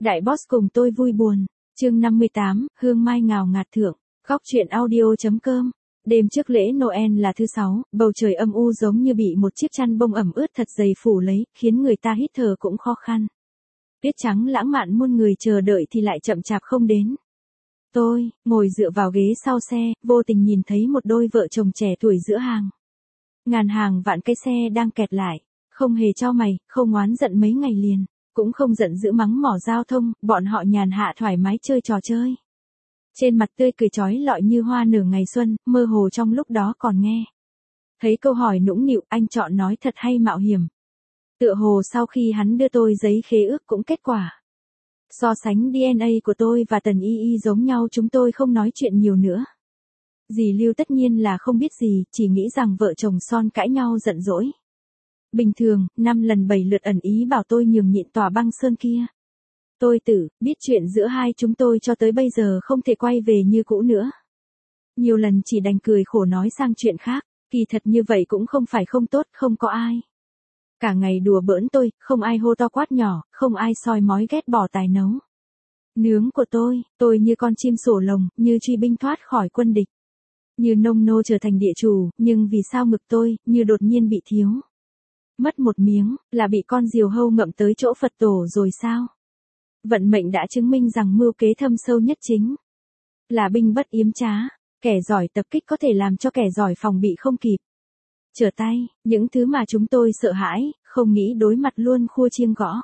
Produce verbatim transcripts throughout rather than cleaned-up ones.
Đại boss cùng tôi vui buồn. Chương năm mươi tám, hương mai ngào ngạt thượng. Góc truyện audio.com. Đêm trước lễ Noel là thứ sáu, bầu trời âm u giống như bị một chiếc chăn bông ẩm ướt thật dày phủ lấy, khiến người ta hít thở cũng khó khăn. Tuyết trắng lãng mạn muôn người chờ đợi thì lại chậm chạp không đến. Tôi, ngồi dựa vào ghế sau xe, vô tình nhìn thấy một đôi vợ chồng trẻ tuổi giữa hàng. Ngàn hàng vạn cái xe đang kẹt lại, không hề chau mày, không oán giận mấy ngày liền, cũng không giận dữ mắng mỏ giao thông, bọn họ nhàn hạ thoải mái chơi trò chơi. Trên mặt tươi cười chói lọi như hoa nở ngày xuân, mơ hồ trong lúc đó còn nghe. Thấy câu hỏi nũng nịu, anh chọn nói thật hay mạo hiểm. Tựa hồ sau khi hắn đưa tôi giấy khế ước cũng kết quả. So sánh đê en a của tôi và Tần Y Y giống nhau, chúng tôi không nói chuyện nhiều nữa. Dì Lưu tất nhiên là không biết gì, chỉ nghĩ rằng vợ chồng Son cãi nhau giận dỗi. Bình thường, năm lần bảy lượt ẩn ý bảo tôi nhường nhịn tòa băng sơn kia. Tôi tự biết chuyện giữa hai chúng tôi cho tới bây giờ không thể quay về như cũ nữa. Nhiều lần chỉ đành cười khổ nói sang chuyện khác, kỳ thật như vậy cũng không phải không tốt, không có ai. Cả ngày đùa bỡn tôi, không ai hô to quát nhỏ, không ai soi mói ghét bỏ tài nấu nướng của tôi, tôi như con chim sổ lồng, như truy binh thoát khỏi quân địch. Như nông nô trở thành địa chủ, nhưng vì sao ngực tôi, như đột nhiên bị thiếu. Mất một miếng, là bị con diều hâu ngậm tới chỗ Phật tổ rồi sao? Vận mệnh đã chứng minh rằng mưu kế thâm sâu nhất chính là binh bất yếm trá, kẻ giỏi tập kích có thể làm cho kẻ giỏi phòng bị không kịp. Trở tay, những thứ mà chúng tôi sợ hãi, không nghĩ đối mặt luôn khua chiêng gõ.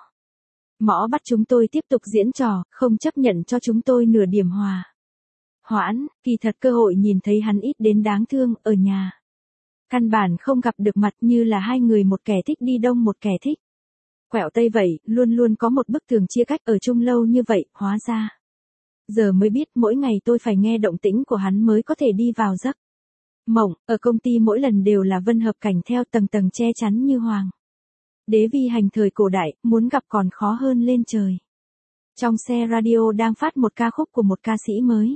Mõ bắt chúng tôi tiếp tục diễn trò, không chấp nhận cho chúng tôi nửa điểm hòa hoãn, kỳ thật cơ hội nhìn thấy hắn ít đến đáng thương, ở nhà. Căn bản không gặp được mặt, như là hai người, một kẻ thích đi đông một kẻ thích quẹo tây vậy, luôn luôn có một bức tường chia cách, ở chung lâu như vậy, hóa ra. Giờ mới biết mỗi ngày tôi phải nghe động tĩnh của hắn mới có thể đi vào giấc mộng, ở công ty mỗi lần đều là vân hợp cảnh theo tầng tầng che chắn như hoàng đế vi hành thời cổ đại, muốn gặp còn khó hơn lên trời. Trong xe radio đang phát một ca khúc của một ca sĩ mới.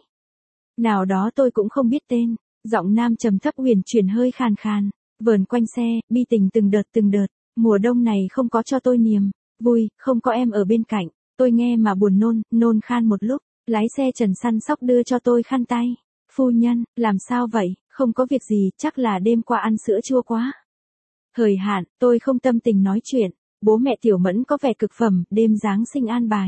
Nào đó tôi cũng không biết tên, giọng nam trầm thấp huyền chuyển hơi khàn khàn, vờn quanh xe, bi tình từng đợt từng đợt, mùa đông này không có cho tôi niềm vui, không có em ở bên cạnh, tôi nghe mà buồn nôn, nôn khan một lúc, lái xe Trần săn sóc đưa cho tôi khăn tay. Phu nhân, làm sao vậy, không có việc gì, chắc là đêm qua ăn sữa chua quá. Thời hạn, tôi không tâm tình nói chuyện, bố mẹ Tiểu Mẫn có vẻ cực phẩm, đêm Giáng sinh an bài.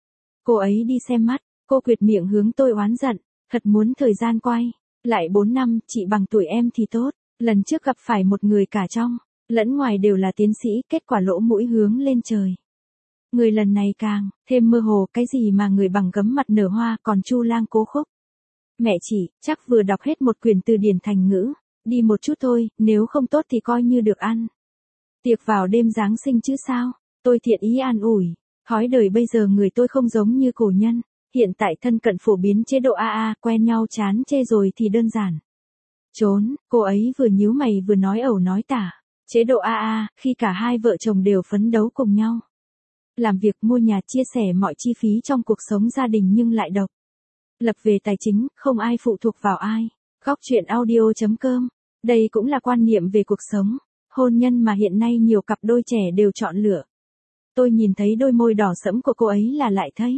Cô ấy đi xem mắt, cô quệt miệng hướng tôi oán giận, thật muốn thời gian quay lại bốn năm, chị bằng tuổi em thì tốt, lần trước gặp phải một người cả trong lẫn ngoài đều là tiến sĩ, kết quả lỗ mũi hướng lên trời. Người lần này càng thêm mơ hồ, cái gì mà người bằng gấm mặt nở hoa, còn Chu Lang cố khúc. Mẹ chỉ, chắc vừa đọc hết một quyển từ điển thành ngữ, đi một chút thôi, nếu không tốt thì coi như được ăn tiệc vào đêm Giáng sinh chứ sao. Tôi thiện ý an ủi, thói đời bây giờ người tôi không giống như cổ nhân, hiện tại thân cận phổ biến chế độ a a, quen nhau chán chê rồi thì đơn giản trốn. Cô ấy vừa nhíu mày vừa nói ẩu nói tả. Chế độ a a, khi cả hai vợ chồng đều phấn đấu cùng nhau làm việc, mua nhà, chia sẻ mọi chi phí trong cuộc sống gia đình, nhưng lại độc lập về tài chính, không ai phụ thuộc vào ai. Góc truyện audio.com. Đây cũng là quan niệm về cuộc sống hôn nhân mà hiện nay nhiều cặp đôi trẻ đều chọn lựa. Tôi nhìn thấy đôi môi đỏ sẫm của cô ấy là lại thấy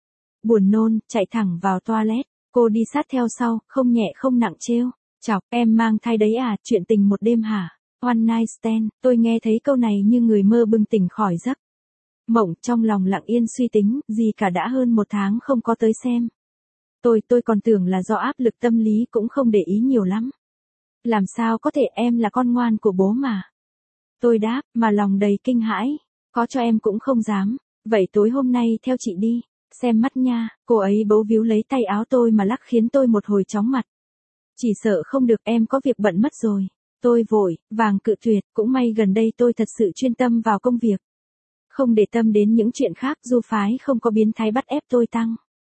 buồn nôn, chạy thẳng vào toilet. Cô đi sát theo sau, không nhẹ không nặng trêu chọc, em mang thai đấy à, chuyện tình một đêm hả? One night stand. Tôi nghe thấy câu này như người mơ bừng tỉnh khỏi giấc mộng, trong lòng lặng yên suy tính, gì cả đã hơn một tháng không có tới xem. Tôi, tôi còn tưởng là do áp lực tâm lý, cũng không để ý nhiều lắm. Làm sao có thể, em là con ngoan của bố mà. Tôi đáp, mà lòng đầy kinh hãi, có cho em cũng không dám. Vậy tối hôm nay theo chị đi xem mắt nha. Cô ấy bấu víu lấy tay áo tôi mà lắc khiến tôi một hồi chóng mặt. Chỉ sợ không được, em có việc bận mất rồi. Tôi vội vàng cự tuyệt, cũng may gần đây tôi thật sự chuyên tâm vào công việc, không để tâm đến những chuyện khác. Du phái không có biến thái bắt ép tôi tăng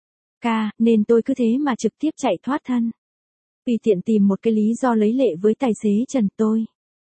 ca, nên tôi cứ thế mà trực tiếp chạy thoát thân. Tùy tiện tìm một cái lý do lấy lệ với tài xế Trần, tôi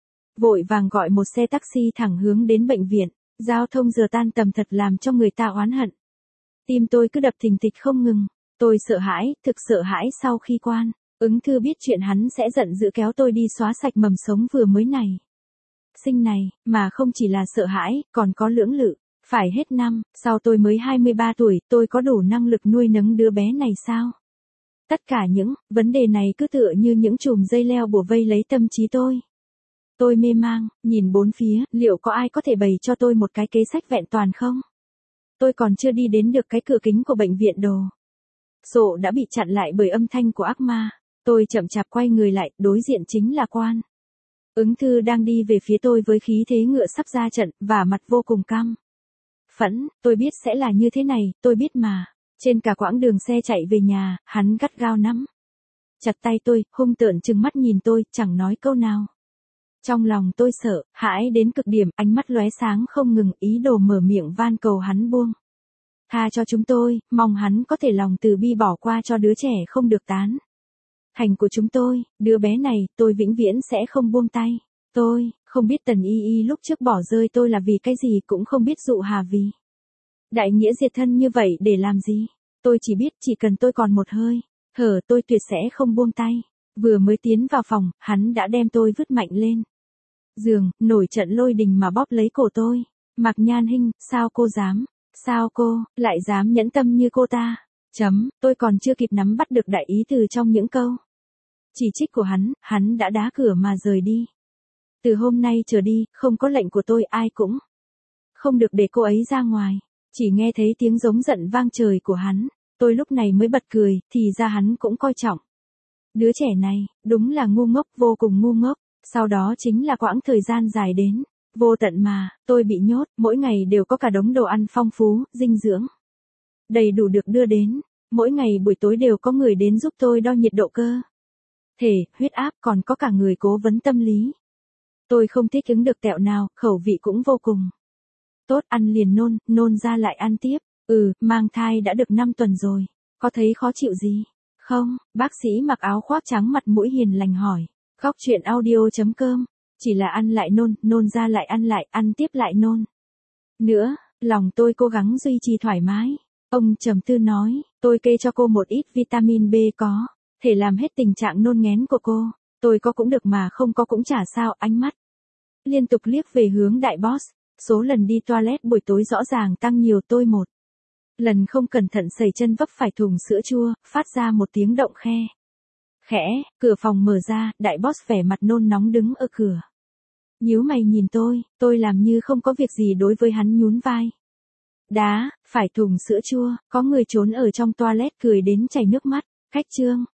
vội vàng gọi một xe taxi thẳng hướng đến bệnh viện. Giao thông giờ tan tầm thật làm cho người ta oán hận. Tim tôi cứ đập thình thịch không ngừng. Tôi sợ hãi, thực sợ hãi sau khi quan ứng thư biết chuyện hắn sẽ giận dữ kéo tôi đi xóa sạch mầm sống vừa mới này sinh này, mà không chỉ là sợ hãi, còn có lưỡng lự. Phải hết năm, sau tôi mới hai mươi ba tuổi, tôi có đủ năng lực nuôi nấng đứa bé này sao? Tất cả những vấn đề này cứ tựa như những chùm dây leo bủa vây lấy tâm trí tôi. Tôi mê mang, nhìn bốn phía, liệu có ai có thể bày cho tôi một cái kế sách vẹn toàn không? Tôi còn chưa đi đến được cái cửa kính của bệnh viện đồ. Sổ đã bị chặn lại bởi âm thanh của ác ma. Tôi chậm chạp quay người lại, đối diện chính là Quan. Ứng Thư đang đi về phía tôi với khí thế ngựa sắp ra trận, và mặt vô cùng căm phẫn. Tôi biết sẽ là như thế này, tôi biết mà. Trên cả quãng đường xe chạy về nhà, hắn gắt gao nắm chặt tay tôi, hung tợn trừng mắt nhìn tôi, chẳng nói câu nào. Trong lòng tôi sợ hãi đến cực điểm, ánh mắt lóe sáng không ngừng, ý đồ mở miệng van cầu hắn buông tha cho chúng tôi, mong hắn có thể lòng từ bi bỏ qua cho đứa trẻ không được tán thành của chúng tôi, đứa bé này, tôi vĩnh viễn sẽ không buông tay. Tôi không biết Tần Y Y lúc trước bỏ rơi tôi là vì cái gì, cũng không biết Dụ Hà vì đại nghĩa diệt thân như vậy để làm gì. Tôi chỉ biết chỉ cần tôi còn một hơi thở, tôi tuyệt sẽ không buông tay. Vừa mới tiến vào phòng, hắn đã đem tôi vứt mạnh lên giường, nổi trận lôi đình mà bóp lấy cổ tôi. Mạc Nhan Hinh, sao cô dám? Sao cô lại dám nhẫn tâm như cô ta? Chấm, tôi còn chưa kịp nắm bắt được đại ý từ trong những câu chỉ trích của hắn, hắn đã đá cửa mà rời đi. Từ hôm nay trở đi, không có lệnh của tôi ai cũng không được để cô ấy ra ngoài. Chỉ nghe thấy tiếng giống giận vang trời của hắn. Tôi lúc này mới bật cười, thì ra hắn cũng coi trọng đứa trẻ này, đúng là ngu ngốc, vô cùng ngu ngốc. Sau đó chính là quãng thời gian dài đến vô tận mà tôi bị nhốt, mỗi ngày đều có cả đống đồ ăn phong phú, dinh dưỡng đầy đủ được đưa đến. Mỗi ngày buổi tối đều có người đến giúp tôi đo nhiệt độ cơ thể, huyết áp, còn có cả người cố vấn tâm lý. Tôi không thích ứng được tẹo nào, khẩu vị cũng vô cùng tốt, ăn liền nôn, nôn ra lại ăn tiếp. Ừ, mang thai đã được năm tuần rồi, có thấy khó chịu gì không? Bác sĩ mặc áo khoác trắng mặt mũi hiền lành hỏi. Góc chuyện audio.com, chỉ là ăn lại nôn, nôn ra lại ăn lại, ăn tiếp lại nôn nữa. Lòng tôi cố gắng duy trì thoải mái. Ông trầm tư nói, tôi kê cho cô một ít vitamin B có thể làm hết tình trạng nôn nghén của cô. Tôi có cũng được mà không có cũng chả sao. Ánh mắt liên tục liếc về hướng đại boss. Số lần đi toilet buổi tối rõ ràng tăng nhiều. Tôi một lần không cẩn thận sẩy chân vấp phải thùng sữa chua, phát ra một tiếng động khe khẽ. Cửa phòng mở ra, đại boss vẻ mặt nôn nóng đứng ở cửa. Nhíu mày nhìn tôi, tôi làm như không có việc gì đối với hắn, nhún vai. Đá, phải thùng sữa chua, có người trốn ở trong toilet cười đến chảy nước mắt. Khách trương,